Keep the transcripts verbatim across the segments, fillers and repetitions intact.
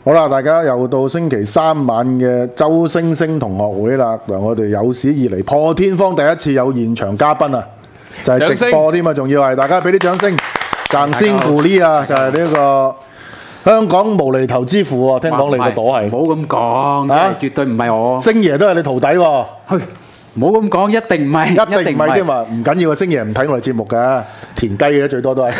好啦，大家又到星期三晚嘅周星星同學會啦。嗱，我哋有史以嚟破天荒第一次有現場嘉賓啊，就係、是、直播添啊，仲要係大家俾啲掌聲，掌聲鼓勵啊！就係呢一個香港無厘頭之父啊，聽講你個朵係， 唔好咁講，啊，絕對唔係我。 星爺都係你徒弟喎， 去，唔好咁講，一定唔係， 一定唔係添啊！唔緊要啊，星爺唔睇我哋節目㗎，田雞嘅最多都係。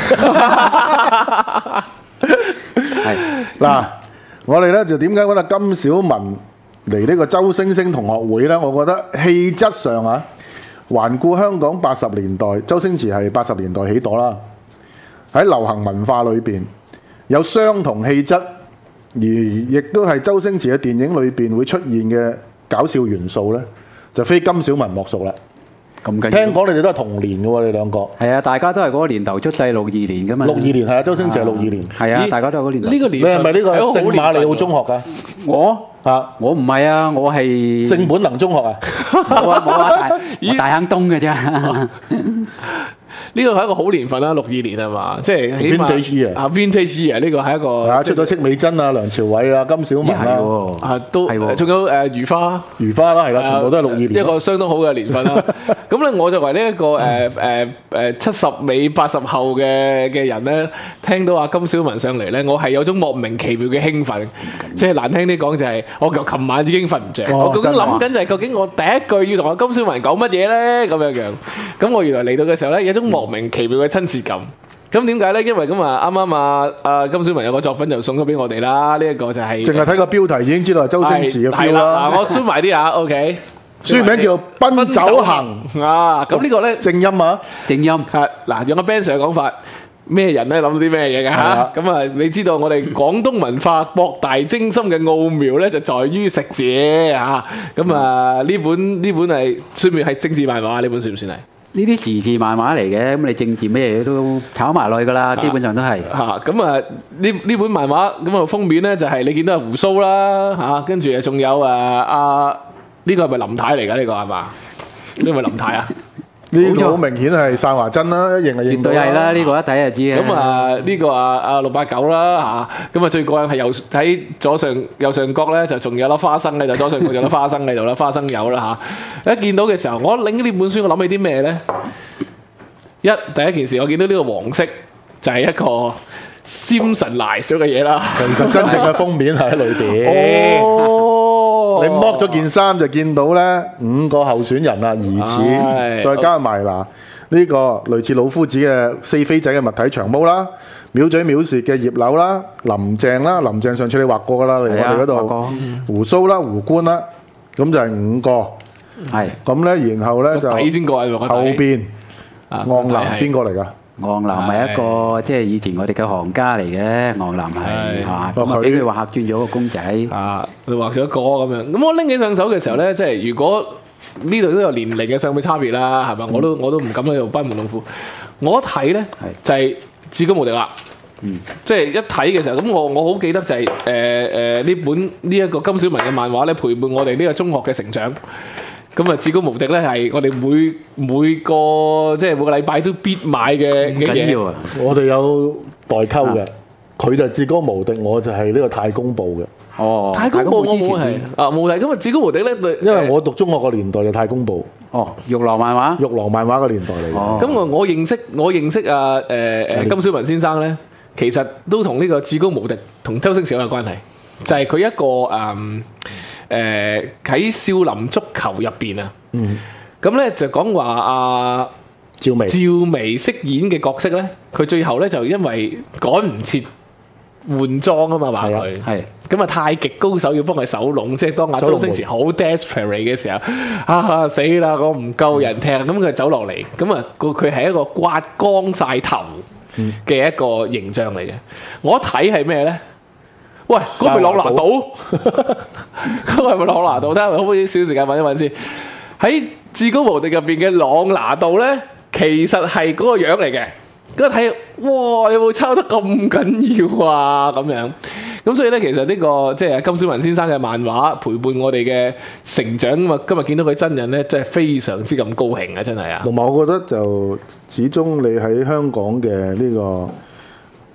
係嗱。我哋咧就點解揾阿金小文嚟呢個周星星同學會呢？我覺得氣質上啊，環顧香港八十年代，周星馳係八十年代起朵啦。喺流行文化裏邊有相同氣質，而亦都係周星馳嘅電影裏邊會出現嘅搞笑元素呢，就非金小文莫屬啦。咁緊要？聽講你哋都係同年嘅喎，你兩個。係啊，大家都係嗰個年頭出世，六二年噶嘛。 六二年係啊，周星馳係六二年。係啊，大家都係嗰年。呢個年。你係咪呢個聖馬里奧中學㗎？我啊，我唔係啊，我係聖本能中學啊。冇啊冇啊，大大坑東嘅啫。 呢個係一個好年份啦，六二年係嘛？即係起碼 Vintage year 啊 Vintage year 呢個係一個啊，出咗戚美珍啊、梁朝偉啊、金小文啊， 啊都仲有誒如花， 如花啦係啦，全部都係六二年， 一個相當好嘅年份啦。咁咧我作為呢一個誒誒誒七十尾八十後嘅嘅人咧，聽到阿金小文上嚟咧，我係有種莫名其妙嘅興奮，即係難聽啲講就係我琴晚已經瞓唔着，我究竟諗緊就係究竟我第一句要同阿金小文講乜嘢咧咁樣樣。咁我原來嚟到嘅時候咧，有種莫名其妙嘅親切感。咁點解咧？因為咁啊，啱啱啊啊金小文有個作品就送咗俾我哋啦。呢一個就係淨係睇個標題已經知道係周星馳嘅 feel 啦。嗱，我輸埋啲啊 ，OK。書名叫《奔走行》啊。咁呢個咧正音啊，正音係嗱，用阿 Ben Sir 嘅講法，咩人咧諗到啲咩嘢㗎嚇？咁啊，你知道我哋廣東文化博大精深嘅奧妙咧，就在於食字嚇。咁啊，呢本呢本係算唔算係政治漫畫？呢本算唔算係？呢啲時事漫畫嚟嘅，咁你政治咩嘢都炒埋落去㗎啦，基本上都係嚇。咁啊，呢呢本漫畫咁啊封面咧就係你見到係鬍鬚啦嚇，跟住啊仲有誒阿呢個係咪林太嚟㗎？呢個係嘛？呢個係咪林太啊？呢個好明顯係散華真啦，一認就認到啦。絕對係啦，呢個一睇就知嘅。咁啊呢個啊啊六八九啦嚇，咁啊最過癮係右喺左上右上角咧就仲有粒花生喺度，左上角有粒花生喺度啦，花生油啦嚇。一見到嘅時候，我拎呢本書，我諗起啲咩咧？一第一件事，我見到呢個黃色就係一個 Simpsonize 咗嘅嘢啦。其實真正嘅封面係喺裏邊。哦，你剝咗件衫就見到咧五個候選人啊，疑似，再加埋嗱呢個類似老夫子嘅四飛仔嘅物體長毛啦，藐嘴藐舌嘅葉劉啦，林鄭啦，林鄭上次你畫過噶啦，嚟我哋嗰度胡鬚啦，胡官啦，咁就係五個。係咁咧，然後咧就後邊昂南邊個嚟㗎？昂南係一個即係以前我哋嘅行家嚟嘅，昂南係嚇，咁啊俾佢畫轉咗個公仔啊，佢畫咗一個咁樣。咁我拎起上手嘅時候咧，即係如果呢度都有年齡嘅上面差別啦，係咪？我都我都唔敢喺度班門弄斧。我一睇咧就係至高無敵啦，嗯，即係一睇嘅時候，咁我我好記得就係誒誒呢本呢一個金小文嘅漫畫咧，陪伴我哋呢個中學嘅成長。咁啊，至高無敵咧係我哋每每個即係每個禮拜都必買嘅嘅嘢。我哋有代溝嘅，佢就至高無敵，我就係呢個太公報嘅。哦，太公報我冇係啊冇睇。咁啊，至高無敵咧，因為我讀中學個年代就太公報。哦，玉郎漫畫，玉郎漫畫個年代嚟嘅。咁我我認識我認識啊誒誒金小文先生咧，其實都同呢個至高無敵同周星馳有關係，就係佢一個誒。誒喺少林足球入邊啊，咁咧就講話阿趙薇趙薇飾演嘅角色咧，佢最後咧就因為趕唔切換裝啊嘛，話佢係咁啊，太極高手要幫佢守籠，即係當阿周星馳好 desperate 嘅時候，啊死啦，我唔夠人踢，咁佢走落嚟，咁啊個佢係一個刮光晒頭嘅一個形象嚟嘅，我一睇係咩咧？喂，嗰個咪朗拿度？嗰個係咪朗拿度？睇下可唔可以少時間揾一揾先。喺至高無敵入邊嘅朗拿度咧，其實係嗰個樣嚟嘅。咁睇，哇！有冇抄得咁緊要啊？咁樣。咁所以咧，其實呢個即係金小文先生嘅漫畫陪伴我哋嘅成長啊嘛。今日見到佢真人咧，真係非常之咁高興啊！真係啊。同埋我覺得就始終你喺香港嘅呢個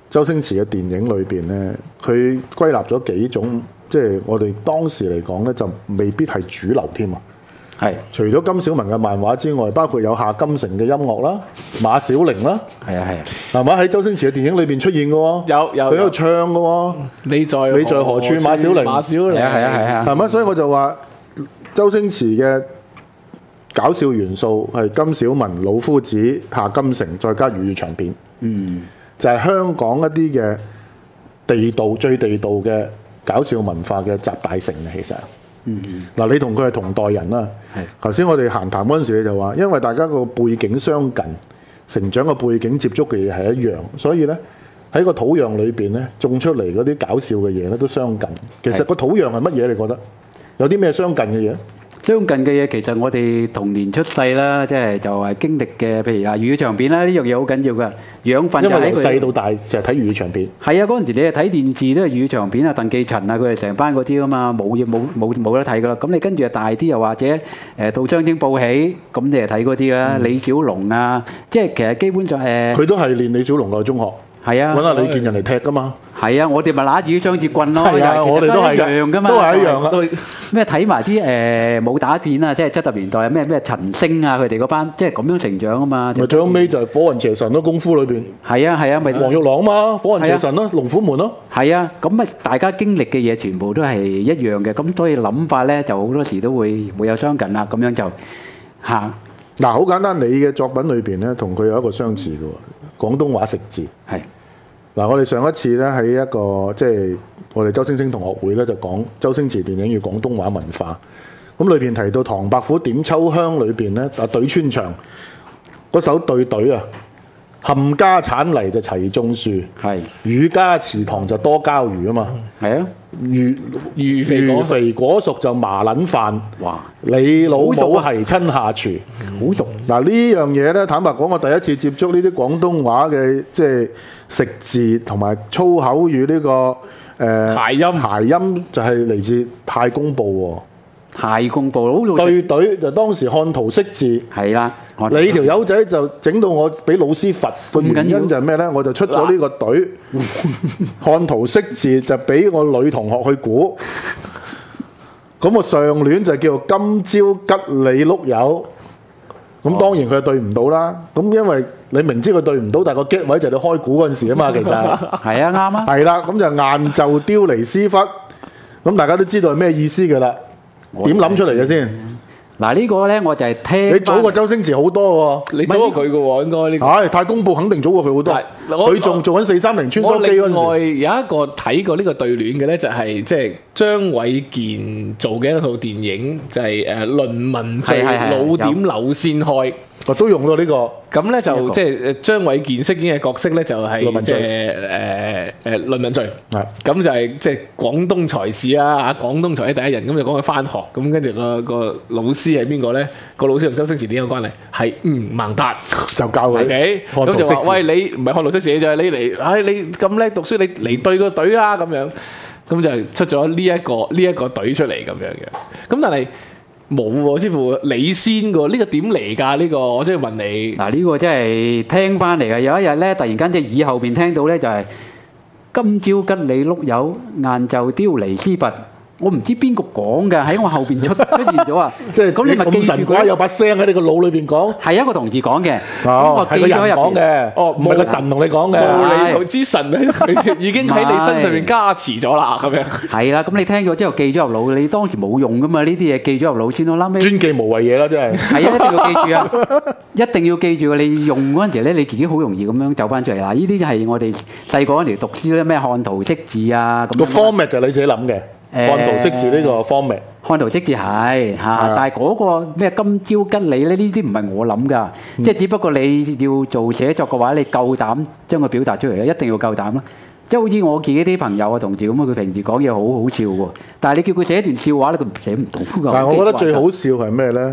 周星馳嘅電影裏邊咧，佢歸納咗幾種，即係我哋當時嚟講咧，就未必係主流添啊。 係除咗金小文嘅漫畫之外，包括有夏金城嘅音樂啦、馬小玲啦， 係啊係啊， 係嘛？喺周星馳嘅電影裏邊出現嘅喎， 有有佢喺度唱嘅喎， 你在你在何處馬小玲馬小玲係啊係啊係啊， 係咪？所以我就話周星馳嘅搞笑元素係金小文、老夫子、夏金城，再加粵語長片， 嗯， 就係香港一啲嘅地道、最地道嘅搞笑文化嘅集大成嘅，其實。 嗯嗱，你同佢係同代人啦。 係頭先我哋閒談嗰陣時，你就話，因為大家個背景相近，成長嘅背景接觸嘅嘢係一樣，所以咧喺個土壤裏邊咧種出嚟嗰啲搞笑嘅嘢咧都相近。其實個土壤係乜嘢？你覺得有啲咩相近嘅嘢？ 相近嘅嘢其實我哋童年出世啦，即係就係經歷嘅，譬如話粵語長片啦，呢樣嘢好緊要㗎，養分因為由就喺佢。 細到大就係睇粵語長片。 係啊，嗰陣時你係睇電視都係粵語長片啊，鄧寄塵啊，佢哋成班嗰啲啊嘛，冇嘢冇冇冇得睇㗎啦。咁你跟住啊大啲又或者誒到張禎報喜，咁你係睇嗰啲啦，李小龍啊，即係其實基本上誒佢都係練李小龍嘅中學， 係啊揾下李健人嚟踢㗎嘛。 係啊，我哋咪揦住雙節棍咯， 係啊， 又係我哋都係其實一樣㗎嘛， 都係一樣啊。 都咩睇埋啲誒武打片啊，即係七十年代咩咩陳星啊，佢哋嗰班即係咁樣成長啊嘛。 咪最後尾就係火雲邪神咯，功夫裏邊係啊係啊，咪黃玉郎啊嘛，火雲邪神咯，龍虎門咯。 係啊，咁咪大家經歷嘅嘢全部都係一樣嘅，咁所以諗法咧就好多時都會會有相近啦，咁樣就嚇嗱，好簡單，你嘅作品裏邊咧，同佢有一個相似嘅喎，廣東話食字。 係嗱，我哋上一次咧喺一個即係我哋周星星同學會咧就講周星馳電影與廣東話文化。咁裏邊提到唐伯虎點秋香裏邊咧，啊對穿腸嗰首對對啊，冚家產泥就齊種樹， 係儒家祠堂就多膠魚啊嘛。 係啊， 魚魚肥魚果肥果熟就麻撚飯， 哇， 你老母好熟啊係親下廚。 好熟嗱呢樣嘢咧，坦白講，我第一次接觸呢啲廣東話嘅即係食字同埋粗口語呢、個誒、呃、 諧音諧音就係嚟自《太公報》 太公報好喎。 老對對就當時看圖識字， 係啦，我你條友仔就整到我俾老師罰個原咁緊要因就係咩咧？我就出咗呢個隊，看圖識字就俾我女同學去估。咁我上聯就叫做今朝吉你碌柚，咁當然佢係對唔到啦。咁因為你明知佢對唔到，但係個 get 位就係你開估嗰陣時啊嘛，其實係啊啱啊， 係啦。咁就晏晝丟離絲忽，咁大家都知道係咩意思㗎啦。點諗出嚟嘅先？ 嗱呢個咧我就係聽你早過周星馳好多喎。 你早過佢嘅喎，應該呢個。 唉，太公報肯定早過佢好多係，我佢仲做緊四三零穿我梭機嗰另外陣時。 有一個睇過呢個對聯嘅咧，就係即係張衛健做嘅一套電影，就係誒《倫文罪》 係係係老點柳先開。 我都用到呢個。 咁咧就呢一個即係誒張衛健飾演嘅角色咧，就係即倫文罪係誒誒倫文罪。 係咁就係即係廣東才子啊！啊廣東才子第一人，咁就講佢翻學，咁跟住個個老師係邊個咧？個老師同周星馳點有關係？係吳孟達。 就教佢 OK， 看圖咁就識字話：喂，你唔係看圖識字就係你嚟，唉，你咁叻讀書，你嚟對個隊啦咁樣，咁就出咗呢一個呢一個隊出嚟咁樣嘅。咁但係冇喎，似乎你先喎，呢個點嚟㗎？呢個我真係問你。 嗱呢個真係聽翻嚟嘅，有一日咧突然間即係耳後邊聽到咧就係今朝吉你碌柚，晏晝丟離絲拔。我唔知邊個講嘅，喺我後邊出出現咗啊！ 即係咁你咪記住咁神怪， 佢。 有把聲喺你個腦裏邊講。 係一個同事講嘅，咁哦我， 係個人記咗喺入邊。 講嘅， 哦唔係個神同你講嘅。 無厘頭之神咧，佢已經喺你身上面加持咗啦，咁樣。 係啦，咁你聽咗之後記咗入腦，你當時冇用噶嘛？呢啲嘢記咗入腦先咯，後尾專記無謂嘢啦，真係。 係啊，一定要記住啊！一定要記住啊！你用嗰陣時咧，你自己好容易咁樣走翻出嚟啦。呢啲就係我哋細個嗰陣時讀書咧，咩看圖識字啊咁個樣。 format 就你自己諗嘅， 誒看圖識字呢個 format。 看圖識字係係嚇啊， 但係嗰個咩今朝吉你咧，呢啲唔係我諗噶，即係只不過你要做寫作嘅話，你夠膽將佢表達出嚟，一定要夠膽啦。即係好似我自己啲朋友啊、同事咁啊，佢平時講嘢好好笑喎，但係你叫佢寫一段笑話咧，佢寫唔到㗎。 但係我覺得最好笑係咩咧？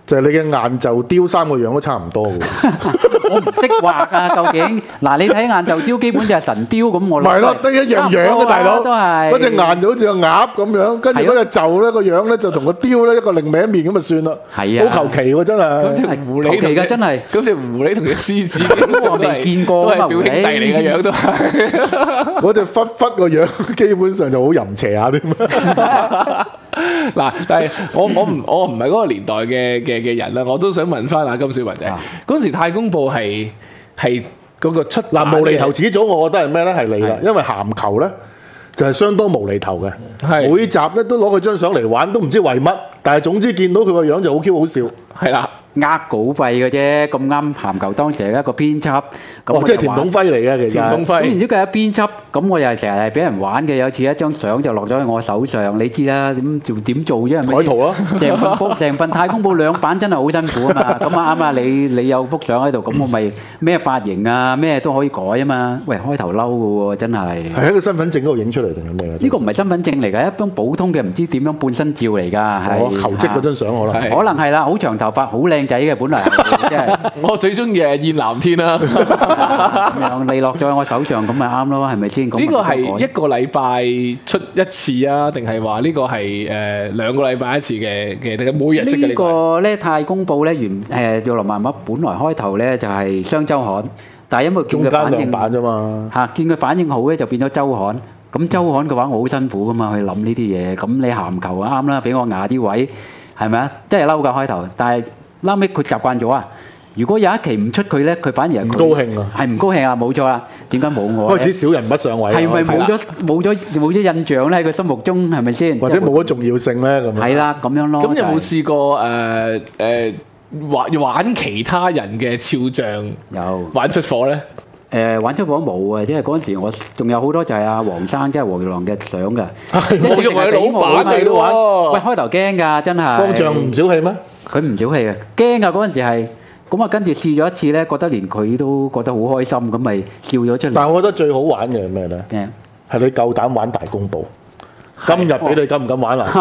就係你嘅晏晝雕三個樣都差唔多嘅。 我唔識畫啊，究竟嗱你睇晏晝雕基本就係神雕咁，我唔係咯，得一樣樣嘅大佬， 都係嗰隻晏就好似個鴨咁樣，跟住嗰隻袖咧個樣咧就同個雕咧一個另一面咁就算啦。 係啊， 好求其喎真咁隻係。 狐狸求其㗎真係。 咁隻狐狸同隻獅子， 我未見過都係啊嘛表兄弟嚟嘅樣都係。 嗰隻忽忽個樣基本上就好淫邪下添。 嗱，但係我我唔我唔係嗰個年代嘅嘅嘅人啦，我都想問翻阿金小文仔，嗰時太公報係係嗰個出版嗱，無厘嘅頭始祖，我覺得係咩咧？係你啦， 係因為鹹球咧就係相當無厘頭嘅， 係每集咧都攞佢張相嚟玩，都唔知為乜，但係總之見到佢個樣就好 Q 好笑。 係啦。 呃稿費嘅啫，咁啱鹹球當時係一個編輯，咁哦， 我就玩即係田董輝嚟嘅其實。 田董輝咁然之後佢係編輯，咁我又係成日係俾人玩嘅。有次一張相就落咗喺我手上，你知啦，點做點做啫？係咪改圖咯成份報成份太公報兩版真係好辛苦啊嘛。咁啊啱啊，你你有幅相喺度，咁我咪咩髮型啊咩都可以改啊嘛。喂，開頭嬲嘅喎，真係。 係喺個身份證嗰度影出嚟定係咩？ 呢個唔係身份證嚟㗎，一張普通嘅唔知點樣半身照嚟㗎， 我係求職嗰張相可能。 係可能係啦，好長頭髮，好靚仔嘅，本來係真係。 我最中意係燕藍天啦。 咁樣你落咗喺我手上，咁咪啱咯，係咪先？咁呢個咪係一個禮拜出一次啊，定係話呢個係誒兩個禮拜一次嘅嘅，定係每日出嘅呢呢個？ 個咧太公報咧原誒玉林漫畫本來開頭咧就係雙週刊，但係因為見中間佢反應兩版啫嘛。 嚇，見佢反應好咧就變咗週刊。咁週刊嘅話我好辛苦噶嘛，去諗呢啲嘢。咁你鹹球啊啱啦，俾我壓啲位係咪啊？真係嬲㗎開頭，但係後尾佢習慣咗啊。如果有一期唔出佢咧，佢反而係唔高興啊， 係唔高興啊，冇錯啦。點解冇我咧？ 開始小人物上位啊， 係咪冇係啦咗冇咗冇咗印象咧？喺佢心目中係咪先？ 或者冇咗重要性咧咁樣？ 係啦，咁樣咯。 咁有冇就係試過誒誒玩玩其他人嘅肖像有？ 玩出火咧？ 誒玩出火冇啊！即係嗰陣時我仲有好多就係阿黃生，即係黃玉郎嘅相㗎。即係黃玉郎係老闆嚟㗎喎喂，開頭驚㗎，真係。 方丈唔小氣咩？ 佢唔小氣嘅，驚㗎嗰陣時係。咁啊，跟住試咗一次咧，覺得連佢都覺得好開心，咁咪笑咗出嚟。 但係我覺得最好玩嘅係咩咧？ 咩？ 係你夠膽玩大公報。今日俾你敢唔敢玩啊？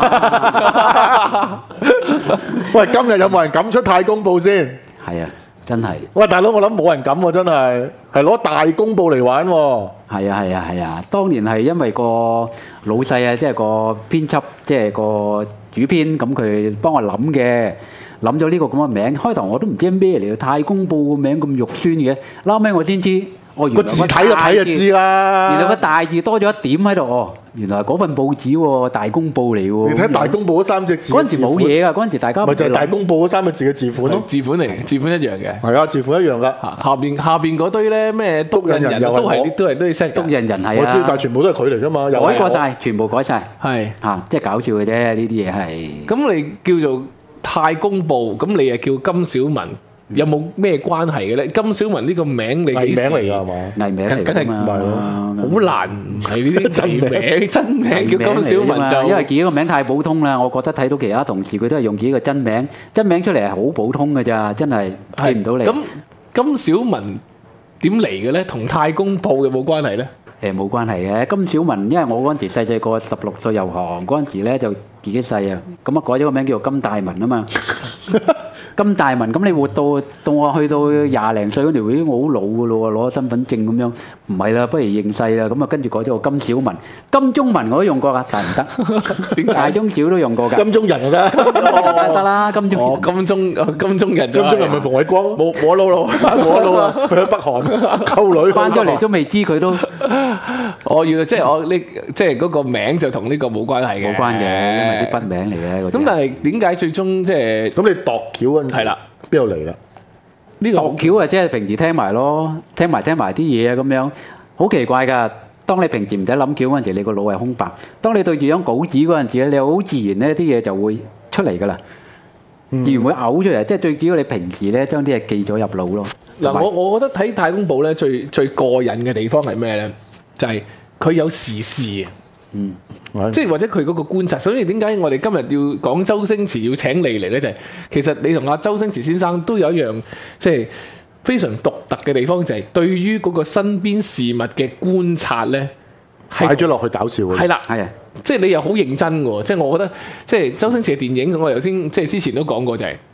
喂，今日有冇人敢出太公報先？ 係啊，真係。 喂，大佬，我諗冇人敢喎，真係係攞大公報嚟玩喎。 係啊係啊係啊！當年係因為個老細啊，即係個編輯，即係個主編，咁佢幫我諗嘅。諗咗呢個咁嘅名，開頭我都唔知咩嚟嘅，太公報個名咁肉酸嘅，後尾我先知，哦原來個字睇就睇就知啦。 原來個大字多咗一點喺度，哦，原來係嗰份報紙喎，大公報嚟喎。 你睇大公報嗰三隻字， 嗰陣時冇嘢㗎，嗰陣時大家咪就係大公報嗰三個字嘅字款咯。 字款嚟，字款一樣嘅。 係啊，字款一樣㗎。 下下邊下邊嗰堆咧咩督印人都係都係都係 set 督印人係我知，但係啊， 全部都係佢嚟㗎嘛。又改過晒，全部改晒係。 嚇，即係搞笑嘅啫，呢啲嘢係。 咁你叫做太公報，咁你又叫金小文，有冇咩關係嘅咧？金小文呢個名你藝幾時名嚟㗎係嘛？ 藝名嚟梗係㗎嘛， 唔係咯好難，唔係呢啲真名，真名叫金小文就因為自己個名太普通啦，我覺得睇到其他同事佢都係用自己個真名，真名出嚟係好普通㗎咋，真係記唔到你。 咁金小文點嚟嘅咧？同太公報有冇關係咧？ 誒冇關係嘅，金小文，因為我嗰陣時細細個十六歲入行，嗰陣時咧就自己細啊，咁啊改咗個名叫做金大文啊嘛。金大文，咁你活到到我去到廿零歲嗰條，咦我好老㗎咯喎，攞身份證咁樣，唔係啦，不如認世啦，咁啊跟住改咗個金小文，金鐘文我都用過㗎，但係唔得， 點解大中小都用過㗎， 金鐘人就得。 得啦，金鐘哦，金鐘哦金鐘人就係金鐘人咪馮偉光咯。 冇冇撈撈。 我老啊，去咗北韓溝女。 翻咗嚟都未知佢都哦，原來即係我呢，即係嗰個名就同呢個冇關係嘅， 冇關嘅，因為啲筆名嚟嘅嗰啲。 咁但係點解最終即係咁你度橋嗰陣時係啦， 邊度嚟啦？ 呢個度橋啊，即係平時聽埋咯，聽埋聽埋啲嘢啊，咁樣好奇怪㗎。當你平時唔使諗橋嗰陣時，你個腦係空白；當你對住張稿紙嗰陣時咧，你好自然咧，啲嘢就會出嚟㗎啦，自然會嘔出嚟。即係最主要你平時咧將啲嘢記咗入腦咯。 嗱，我我覺得睇太公報咧最最過癮嘅地方係咩咧？就係佢有時事啊！ 嗯， 即係或者佢嗰個觀察，所以點解我哋今日要講周星馳要請你嚟咧？就係、是、其實你同阿周星馳先生都有一樣即係非常獨特嘅地方，就係、是、對於嗰個身邊事物嘅觀察咧， 擺咗落去搞笑嘅。 係啦， 係啊， 即係你又好認真喎！即係我覺得，即係周星馳嘅電影，我頭先即係之前都講過、就是，就係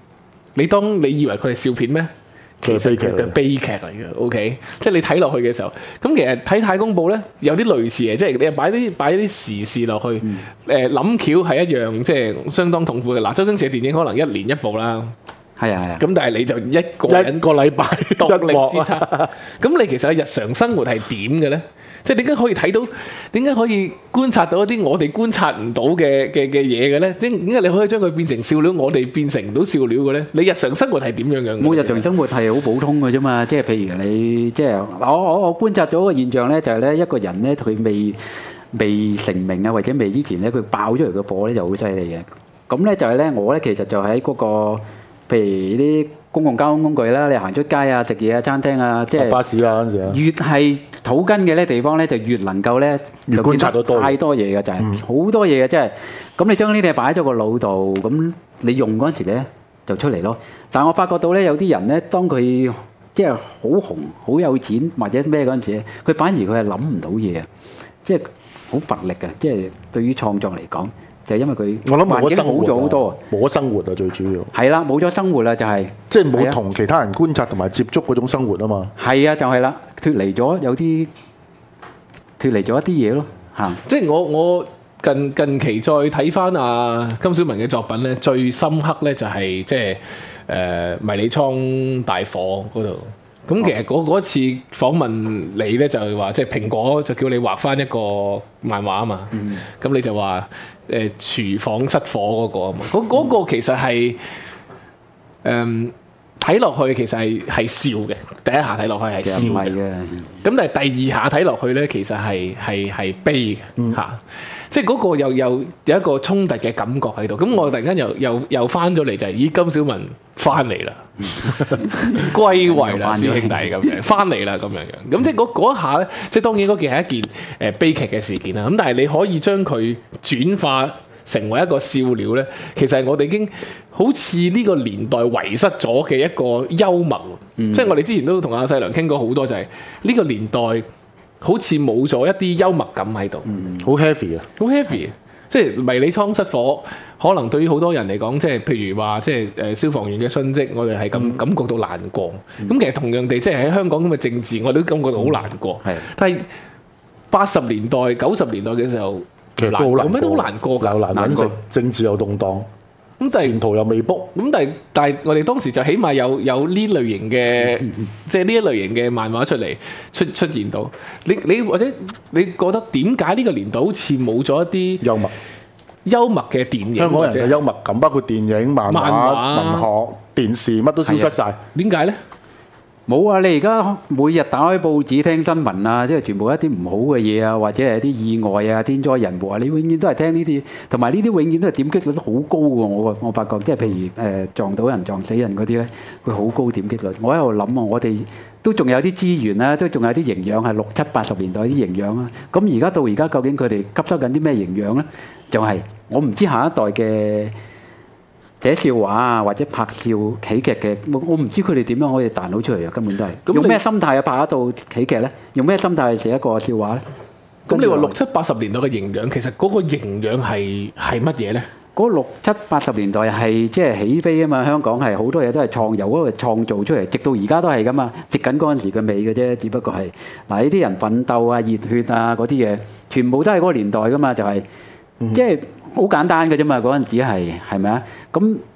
你當你以為佢係笑片咩？其實佢嘅悲劇嚟嘅，OK，即係你睇落去嘅時候，咁其實睇《太公報》咧有啲類似嘅，即係你擺啲擺啲時事落去，誒諗橋係一樣，即係相當痛苦嘅。嗱，周星馳嘅電影可能一年一部啦， 係啊係啊， 咁但係你就一個人一個禮拜獨力支撐，咁你其實日常生活係點嘅咧？即係點解可以睇到？點解可以觀察到一啲我哋觀察唔到嘅嘅嘅嘢嘅咧？點點解你可以將佢變成笑料，我哋變成唔到笑料嘅咧？你日常生活係點樣樣嘅？ 我日常生活係好普通嘅啫嘛，即係譬如你即係我我我觀察咗個現象咧，就係咧一個人咧佢未未成名啊，或者未之前咧佢爆出嚟嘅火咧就好犀利嘅。咁咧就係咧我咧其實就喺嗰個譬如啲公共交通工具啦，你行出街啊、食嘢啊、餐廳啊，即係巴士啊嗰陣時啊， 越係土根嘅咧地方咧，就越能夠咧越觀察到多太多嘢嘅，就係好多嘢嘅，即係咁你將呢啲嘢擺咗個腦度，咁你用嗰陣時咧就出嚟咯。但係我發覺到咧有啲人咧，當佢即係好紅、好有錢或者咩嗰陣時咧，佢反而佢係諗唔到嘢啊，即係好乏力嘅，即係對於創作嚟講。就係因為佢我諗冇環境好咗生活咗好多， 冇咗生活啊，最主要係啦，冇咗生活啦，就係即係冇同其他人觀察同埋接觸嗰種生活啊嘛。 係啊，就係啦，脫離咗有啲脫離咗一啲嘢咯嚇。 即係我我近近期再睇翻阿金小文嘅作品咧，最深刻咧就係即係誒迷你倉大火嗰度。咁其實嗰嗰次訪問你咧就係話，即係蘋果就叫你畫翻一個漫畫啊嘛。咁、嗯、你就話誒、呃、廚房失火嗰個啊嘛。嗰嗰、嗰個其實係誒睇落去其實係係笑嘅，第一下睇落去係笑嘅。咁但係第二下睇落去咧，其實係係係悲嘅嚇。嗯即係嗰個又又有一個衝突嘅感覺喺度，咁我突然間又又又翻咗嚟就係，咦金小文翻嚟啦，歸位啦，師兄弟咁樣翻嚟啦咁樣樣，咁即係嗰嗰一下咧，即係當然嗰件係一件誒悲劇嘅事件啦，咁但係你可以將佢轉化成為一個笑料咧，其實係我哋已經好似呢個年代遺失咗嘅一個幽默，嗯、即係我哋之前都同阿細良傾過好多，就係呢個年代。好似冇咗一啲幽默感喺度， 好 heavy 啊！ 好 heavy，即係迷你倉失火，可能對於好多人嚟講，即係譬如話，即係誒消防員嘅殉職，我哋係咁感覺到難過。咁、嗯、其實同樣地，即係喺香港咁嘅政治，我哋都感覺到好難過。係、嗯，但係八十年代、九十年代嘅時候， 其實都好難過， 咩都好難過㗎， 又難揾食，政治又動盪。咁但係前途又未卜， 咁但係但係我哋當時就起碼有有呢類型嘅，即係呢一類型嘅漫畫出嚟出出現到。你你或者你覺得點解呢個年代好似冇咗一啲幽默幽默嘅電影？ 香港人嘅幽默感，包括電影、漫畫、 漫畫文學、電視，乜都消失晒。 點解咧？ 冇啊！你而家每日打開報紙聽新聞啊，即係全部一啲唔好嘅嘢啊，或者係一啲意外啊、天災人禍啊，你永遠都係聽呢啲，同埋呢啲永遠都係點擊率都好高喎。我我發覺，即係譬如誒、呃、撞到人撞死人嗰啲咧，佢好高點擊率。我喺度諗啊，我哋都仲有啲資源啦，都仲有啲營養係六七八十年代啲營養啊。咁而家到而家究竟佢哋吸收緊啲咩營養咧？就係、是、我唔知下一代嘅寫笑話啊，或者拍笑喜劇嘅，我唔知佢哋點樣可以彈到出嚟啊！根本都係用咩心態去拍一套喜劇咧？用咩心態去寫一個笑話咧？ 咁你話六七八十年代嘅營養，其實嗰個營養係係乜嘢咧？ 嗰六七八十年代係即係起飛啊嘛！香港係好多嘢都係創由嗰個創造出嚟，直到而家都係噶嘛，食緊嗰陣時嘅味嘅啫，只不過係嗱呢啲人奮鬥啊、熱血啊嗰啲嘢，全部都係嗰個年代噶嘛，就係、是嗯、即係。好簡單嘅啫嘛，嗰陣時係係咪啊？咁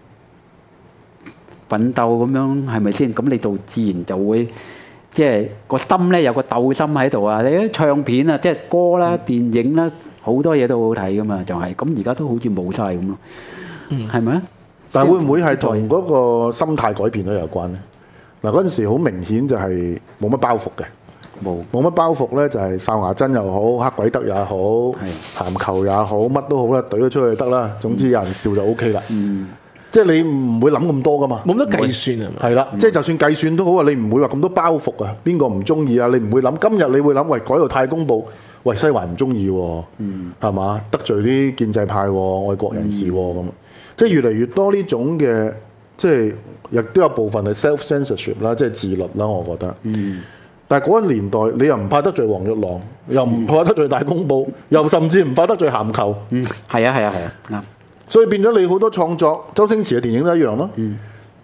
奮鬥咁樣係咪先？咁你就自然就會即係個心咧有個鬥心喺度啊！你啲唱片啊，即係歌啦、電影啦，好多嘢都好睇噶嘛，就係咁。而家都好似冇晒咁咯，係咪啊？ 但係會唔會係同嗰個心態改變都有關咧？嗱，嗰陣時好明顯就係冇乜包袱嘅。冇冇乜包袱咧，就係哨牙珍又好，黑鬼得也好，鹹球也好，乜都好啦，懟咗出去就得啦。總之有人笑就 O K 啦。嗯，即係你唔會諗咁多噶嘛， 冇得計算係咪？ 係啦，即係就算計算都好啊，你唔會話咁多包袱啊。邊個唔中意啊？你唔會諗。今日你會諗，喂，改到太公報，喂，西環唔中意喎，係嘛？得罪啲建制派喎，愛國人士喎咁。即係越嚟越多呢種嘅，即係亦都有部分係 self censorship 啦，即係自律啦，我覺得。嗯。但係嗰個年代，你又唔怕得罪黃玉郎，又唔怕得罪大公報，又甚至唔怕得罪鹹球。嗯， 係啊，係啊，係啊，啱。 所以變咗你好多創作，周星馳嘅電影都一樣咯。嗯，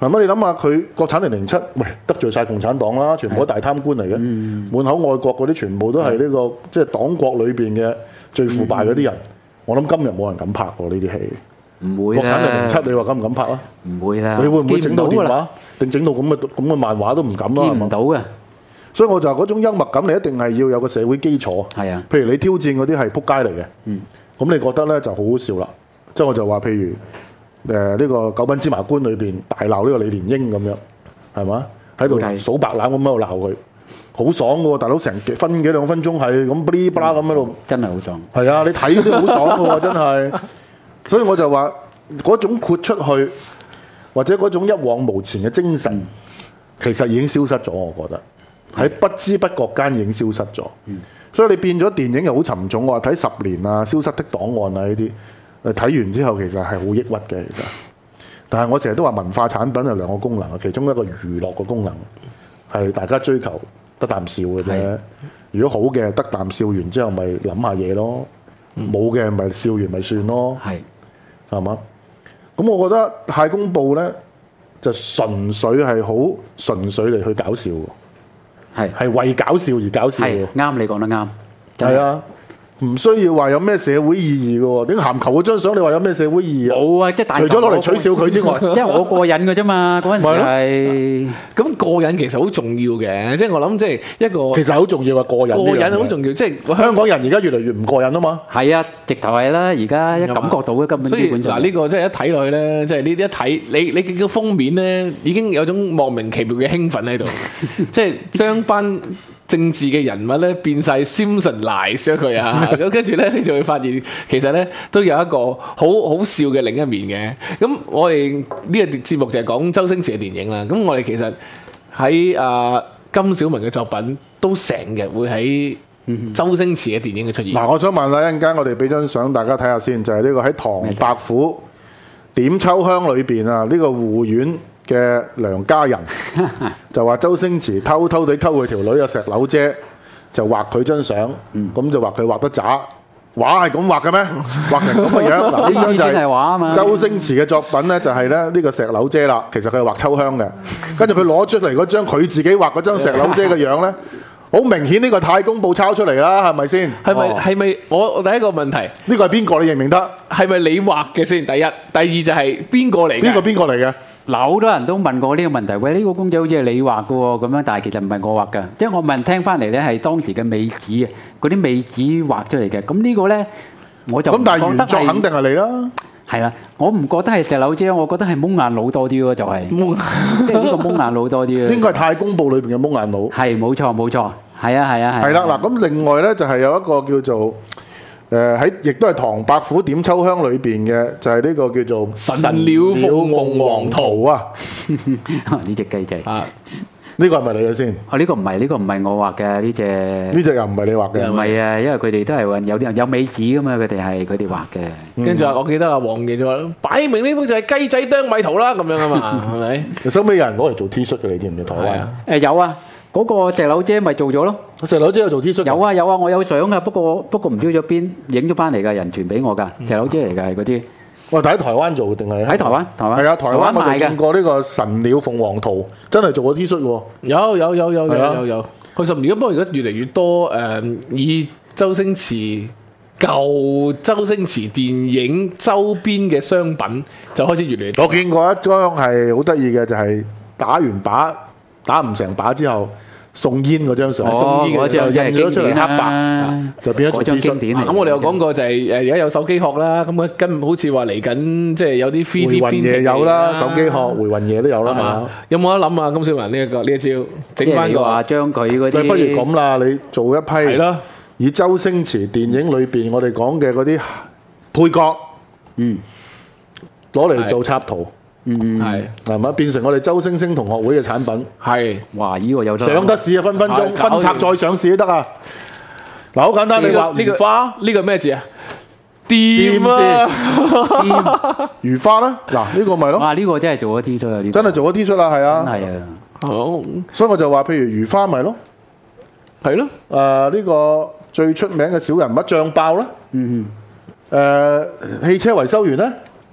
係咪？你諗下佢國產零零七，喂得罪晒共產黨啦，全部都大貪官嚟嘅， 嗯滿口愛國嗰啲全部都係呢、呢個即係黨國裏邊嘅最腐敗嗰啲人。我諗今日冇人敢拍喎呢啲戲。 唔會國產零零啦， 七，你話敢唔敢拍啊？ 唔會啦。 你會唔會整到電見唔㗎啦？ 話？定整到咁嘅咁嘅漫畫都唔敢啦，係嘛？ 見唔到嘅， 所以我就話嗰種幽默感，你一定係要有個社會基礎。 係啊， 譬如你挑戰嗰啲係撲街嚟嘅，咁、 嗯你覺得咧就好好笑啦。即係我就話，譬如誒呢、個九品芝麻官裏邊大鬧呢個李連英咁樣，係嘛？喺度係數白欖咁喺度鬧佢，好爽嘅喎！大佬成幾分幾兩分鐘係咁嗶哩吧啦咁喺度， 真係好壯。 係啊！你睇嗰啲好爽嘅喎，真係。所以我就話嗰種豁出去，或者嗰種一往無前嘅精神， 嗯其實已經消失咗。我覺得喺不知不覺間已經消失咗。 嗯所以你變咗電影又好沉重。我話睇十年啊、消失的檔案啊呢啲，誒睇完之後其實係好抑鬱嘅。其實，但係我成日都話文化產品有兩個功能啊，其中一個娛樂嘅功能係大家追求得啖笑嘅啫係。 如果好嘅得啖笑完之後，咪諗下嘢咯；冇嘅咪笑完咪算咯。 係係嘛？咁我覺得《太公報》咧就純粹係好純粹嚟去搞笑喎， 係係為搞笑而搞笑喎係。啱，你講得啱。真係係啊，唔需要話有咩社會意義嘅喎。點解鹹球嗰張相你話有咩社會意義啊？ 冇啊，即係大除咗攞嚟取笑佢之外， 因為我過癮嘅啫嘛，嗰陣時係咁過癮其實好重要嘅，即係我諗即係一個其實好重要啊！過癮呢過樣嘢癮好重要，即係香港人而家越嚟越唔過癮啊嘛。 係啊，直頭係啦，而家一感覺到嘅根本所以基本上嗱呢個即係一睇落去咧，即係呢啲一睇你你見到封面咧，已經有種莫名其妙嘅興奮喺度，即係將班政治嘅人物咧變晒 Simpsonize 咗佢啊！咁跟住咧，你就會發現其實咧都有一個好好笑嘅另一面嘅。咁我哋呢個節目就係講周星馳嘅電影啦。咁我哋其實喺啊金小文嘅作品都成日會喺周星馳嘅電影嘅出現。 嗱，我想問下一陣間，我哋俾張相大家睇下先，就係、呢個喺唐伯虎點秋香裏邊啊，呢、個護院嘅梁家仁就話周星馳偷偷地偷佢條女啊石榴姐，就畫佢張相，咁、 嗯就話佢畫得渣，畫係咁畫嘅咩？畫成咁嘅樣，嗱呢張就呢啲先係畫啊嘛係周星馳嘅作品咧，就係咧呢個石榴姐啦。其實佢係畫秋香嘅，跟住佢攞出嚟嗰張佢自己畫嗰張石榴姐嘅樣咧，好明顯呢個太公報抄出嚟啦，係咪先？ 係咪哦係咪我我第一個問題呢個係邊個？你認唔認得？ 係咪你畫嘅先？第一，第二就係邊個嚟嘅？ 邊個邊個嚟嘅？ 嗱，好多人都問過呢個問題，喂，呢個公仔好似係你畫嘅喎，咁樣，但係其實唔係我畫嘅，即係我問聽翻嚟咧係當時嘅美子啊，嗰啲美子畫出嚟嘅，咁呢個咧我就咁但係唔覺得原作肯係定係你啦。 係啦，我唔覺得係石榴姐，我覺得係蒙眼佬多啲咯，就係即係呢個蒙眼佬多啲應該係太公報裏邊嘅蒙眼佬。 係冇錯冇錯，係啊係啊係。 係啦，嗱咁另外咧就係有一個叫做誒喺，亦都係唐伯虎點秋香裏邊嘅，就係呢個叫做神鳥鳳凰圖啊！ 呢只雞仔， 啊！ 呢個係咪你嘅先？ 哦呢個唔係呢個唔係我畫嘅呢只， 呢只又唔係你畫唔嘅。 係啊，因為佢哋都係話有啲人有美子噶嘛，佢哋係佢哋畫嘅。 跟住啊，我記得阿黃爺就話：擺明呢幅就係雞仔啄米圖啦，咁樣啊嘛，係咪？ 收尾有人攞嚟做 T 恤嘅，你知唔知台灣係啊？ 誒有啊，嗰個石榴姐咪做咗咯。 石榴姐有做 T 恤。 有。啊有啊，我有相啊，不過不過唔知咗邊影咗翻嚟㗎，人傳俾我㗎，石榴姐嚟㗎係嗰啲， 喂，但喺台灣做定係？ 喺台灣台灣係啊，台灣我賣哋見嘅。 過呢個神鳥鳳凰圖，真係做過 T 恤喎。 有有有有有係啊有有，佢十年，不過而家越嚟越多誒，以周星馳舊周星馳電影周邊嘅商品就開始越嚟越多。 我見過一張係好得意嘅，就係打完靶打唔成靶之後送煙嗰張相， 哦送煙嘅就嗰張真係印咗出嚟黑經典白， 啦， 就變咗做嗰張 T 恤。 經典嚟。 咁我哋有講過就係誒而家有手機殼啦，咁啊跟好似話嚟緊即係有啲 three 回 D 魂夜有啦，手機殼殼回魂夜都有啦，係嘛？ 有冇得諗啊？金小文呢一個呢一招即係整翻個你話將佢嗰喂，不如啲咁啦，你做一批係咯， 以周星馳電影裏邊我哋講嘅嗰啲配角嗯攞嚟做插圖， 嗯係係嘛？變成我哋周星星同學會嘅產品， 係哇呢個有得上得市啊，分分鐘係搞掂分拆再上市都得啊！嗱，好簡單，你畫呢個如花， 呢個咩字啊？掂啊！ 如花啦，嗱呢個咪咯， 哇呢個真係做咗 T 恤啊！呢個真係做咗 T 恤啦，係真啊， 係啊！ 好所以我就話，譬如如花咪咯， 係咯， 誒呢個最出名嘅小人物醬爆啦， 嗯誒汽車維修員咧，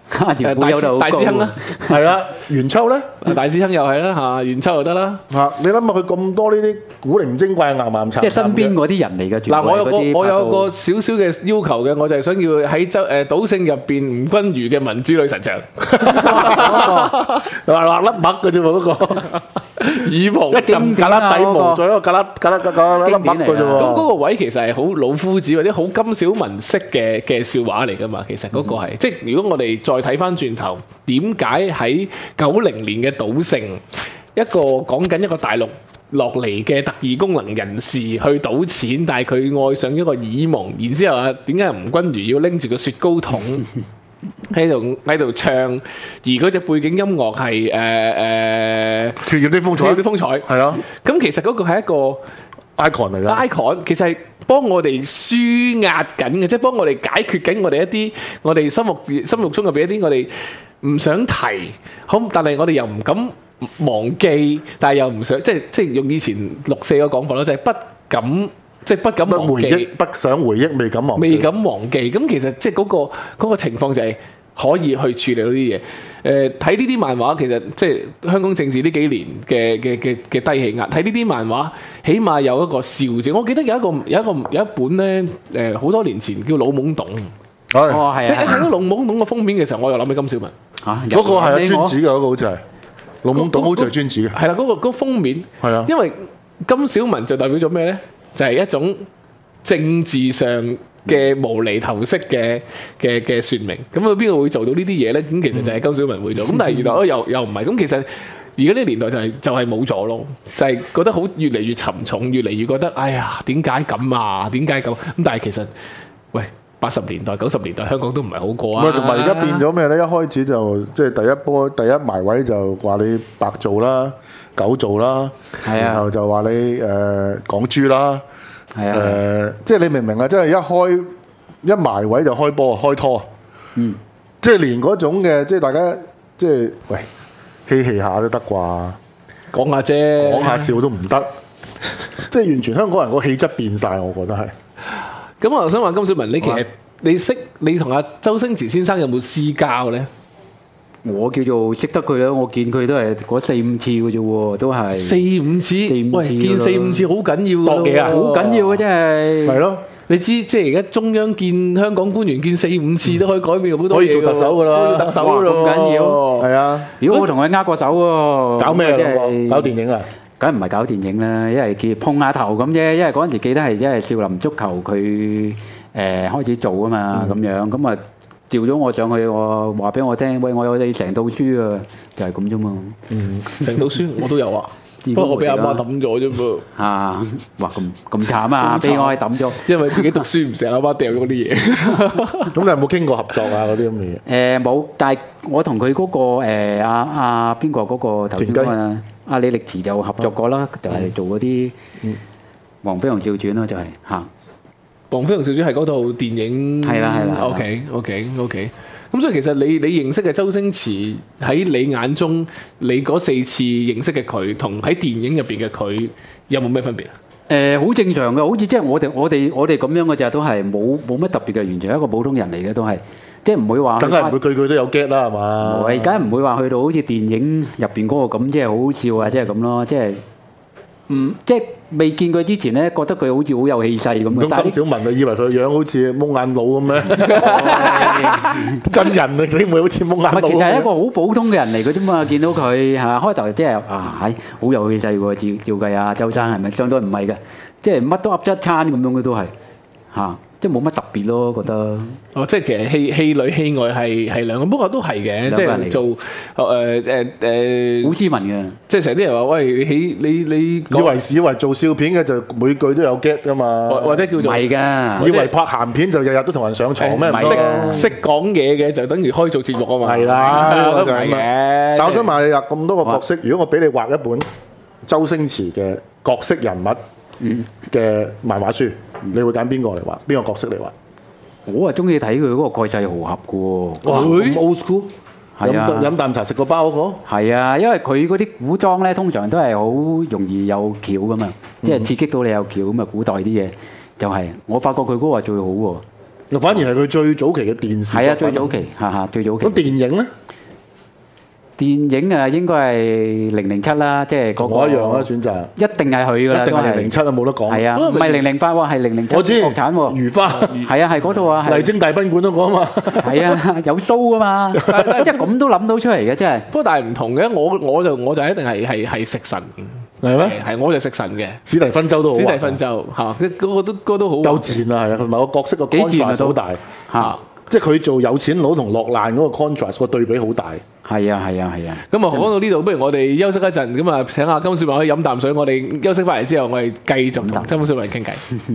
條誒大褲有到師大師兄啦， 係啦，元秋咧大師兄又係啦嚇，元秋又得啦。 嚇，你諗下佢咁多呢啲古靈精怪嘅岩岩即係身邊嗰啲人嚟嘅。 嗱，我有個全部係嗰啲我有拍個少少嘅要求嘅，我就係想要喺周誒賭聖入邊吳君如嘅民主女神像， 畫畫粒墨嘅啫喎，嗰個耳毛一浸格拉底毛，再一個格拉格拉格拉粒墨嘅啫咁嗰喎。 個位其實係好老夫子或者好金小文式嘅嘅笑話嚟噶嘛，其實嗰個係、即係如果我哋再睇翻轉頭，點解喺九零年嘅賭聖一個講緊一個大陸落嚟嘅特異功能人士去賭錢，但係佢愛上一個耳蒙，然之後啊，點解吳君如要拎住個雪糕筒喺度喺度唱，而嗰隻背景音樂係誒誒脱熱啲風采， 有啲風采， 係啊咁其實嗰個係一個 icon 嚟㗎。 icon 其實係幫我哋舒壓緊嘅，即係幫我哋解決緊我哋一啲我哋心目心目中入邊一啲我哋唔想提，好，但係我哋又唔敢忘記，但係又唔想，即係即係用以前六四嘅講法咯，就係不敢，即係不敢忘記回憶，不想回憶，未敢忘記。 未敢忘記。咁其實即係嗰個嗰個情況就係可以去處理到啲嘢。誒睇呢啲漫畫，其實即係香港政治呢幾年嘅嘅嘅嘅低氣壓。睇呢啲漫畫，起碼有一個笑字。我記得有一個有一個有一本咧，誒好多年前叫《老懵懂》。 係哦，係你一睇啊， 到《老懵懂》個封面嘅時候，我又諗起金小文。 嚇嗰個係啊有專子嘅，嗰個好似係老懵懂，好似係專子嘅。 係啦，嗰個嗰個封面。 係啊， 因為金小文就代表咗咩呢？就係、一種政治上嘅無厘頭式嘅嘅嘅説明。咁佢邊個會做到呢啲嘢呢？咁其實就係金小文會做。咁但係原來哦又又唔係。咁其實而家呢個年代就係、就係冇咗咯，就係、覺得好越嚟越沉重，越嚟越覺得哎呀點解咁啊？點解咁？咁但係其實喂八十年代九十年代香港都唔係好過啊。 唔係同埋而家變咗咩咧？一開始就即係第一波第一埋位就話你白做啦、狗做啦， 係啊然後就話你誒港豬啦， 係啊， 誒即係你明唔明啊？即係一開一埋位就開波開拖， 嗯， 即係連嗰種嘅即係大家即係喂嬉戲下都得啩， 講下啫， 講下笑都唔得，即係完全香港人個氣質變晒，我覺得係。 咁我想問金小文，你其實你識你同阿周星馳先生有冇私交呢？ 我叫做識得佢啦，我見佢都係嗰四五次嘅啫喎，都係四五次， 四五次喂，見四五次好緊要㗎搏嘢啊喎好緊要嘅真係。 係咯， 你知即係而家中央見香港官員見四五次都可以改變好多可以做嘢㗎喎特首㗎啦可以做特首㗎咯哇咁緊要係啊， 如果我同佢握過手喎， 搞咩啊？ 咁兩個即係搞電影啊？ 梗唔係搞電影啦，一係叫碰下頭咁啫。因為嗰陣時記得係因為少林足球佢誒、呃、開始做啊嘛，咁、樣咁啊調咗我上去，我話俾我聽，喂，我有你成套書啊，就係咁啫嘛。 嗯， 成套書我都有啊，不過我俾阿媽抌咗啫噃， 啊，哇咁咁慘啊， 咁慘俾我係抌咗。 因為自己讀書唔成，阿媽掉咗啲嘢。 咁你有冇傾過合作啊？嗰啲咁嘅嘢？ 誒冇、但係我同佢嗰個誒阿阿邊個嗰個頭先田雞嗰個阿李力持就合作過啦，就係做嗰啲《黃飛鴻笑傳》咯，就係嚇。 《黃飛鴻笑傳》係嗰套電影， 係啦係啦係啦 OK OK OK。咁所以其實你你認識嘅周星馳喺你眼中，你嗰四次認識嘅佢，同喺電影入邊嘅佢有冇咩分別啊？ 誒好正常嘅，好似即係我哋我哋我哋咁樣嘅咋，都係冇冇乜特別嘅，完全係一個普通人嚟嘅，都係即係唔會話。 梗係唔會句句都有 get 啦，係嘛？ 我而家唔會話去到好似電影入邊嗰個咁，即係好好笑啊，即係咁咯，即係嗯，即係未見佢之前咧，覺得佢好似好有氣勢咁嘅。但係咁金小文就以為佢樣好似蒙眼佬咁咩？真人啊，點會好似蒙眼佬？ 唔係，其實係一個好普通嘅人嚟嘅啫嘛。見到佢嚇開頭即係啊，係好有氣勢喎。照照計啊，周生係咪相當唔係嘅？即係乜都噏一餐咁樣嘅都係嚇，即係冇乜特別咯，覺得。 哦，即係其實戲戲裏戲外係係兩個，不過都係嘅，即兩個人嚟嘅係做誒誒誒， 好斯文嘅。 即係成日啲人話喂，你起你你以為以為做笑片嘅就每句都有 get 噶嘛？ 或或者叫做唔係㗎， 以為拍鹹片就日日都同人上床咩？唔係係㗎識識講嘢嘅就等於開做節目啊嘛。 係啦，呢個都唔係就係咁啦。 嘅。 但我想問你啦，咁多個角色，如果我俾你畫一本周星馳嘅角色人物嘅漫畫書，你會揀邊個嚟畫？邊個角色嚟畫？ 我啊中意睇佢嗰個蓋世豪俠嘅喎。 哇！ 會咁 old school， 係啊飲飲啖茶食個包嗰個。 係啊，因為佢嗰啲古裝咧，通常都係好容易有橋噶嘛，即係刺激到你有橋咁啊！古代啲嘢就係、我發覺佢嗰個係最好喎。 反而係佢最早期嘅電視係啊， 作品最早期嚇嚇最早期。 咁電影咧， 電影啊，應該係零零七啦，即係嗰個我一樣啦，選擇一定係佢㗎啦， 一定係都係零零七啊，冇得講。 係啊，唔係零零八喎，係零零七我知國產喎。 如花、 係啊，係嗰套啊，係麗晶大賓館都講啊嘛。 係啊，有 show 噶嘛，即係咁都諗到出嚟嘅，真係。 不過但係唔同嘅，我我就我就一定係係係食神， 係咩？ 係我就食神嘅。 史蒂芬周都好玩， 史蒂芬就嚇，嗰嗰個都嗰個都好玩夠賤啊，係啊，同埋個角色個幾賤啊 contrast 好大， 嚇， 即係佢做有錢佬同落難嗰個 contrast 個對比好大。 係啊，係啊，係啊。 咁啊，講到呢度，不如我哋休息一陣，咁啊請阿金小文可以飲啖水，我哋休息翻嚟之後，我哋繼續同金小文傾偈。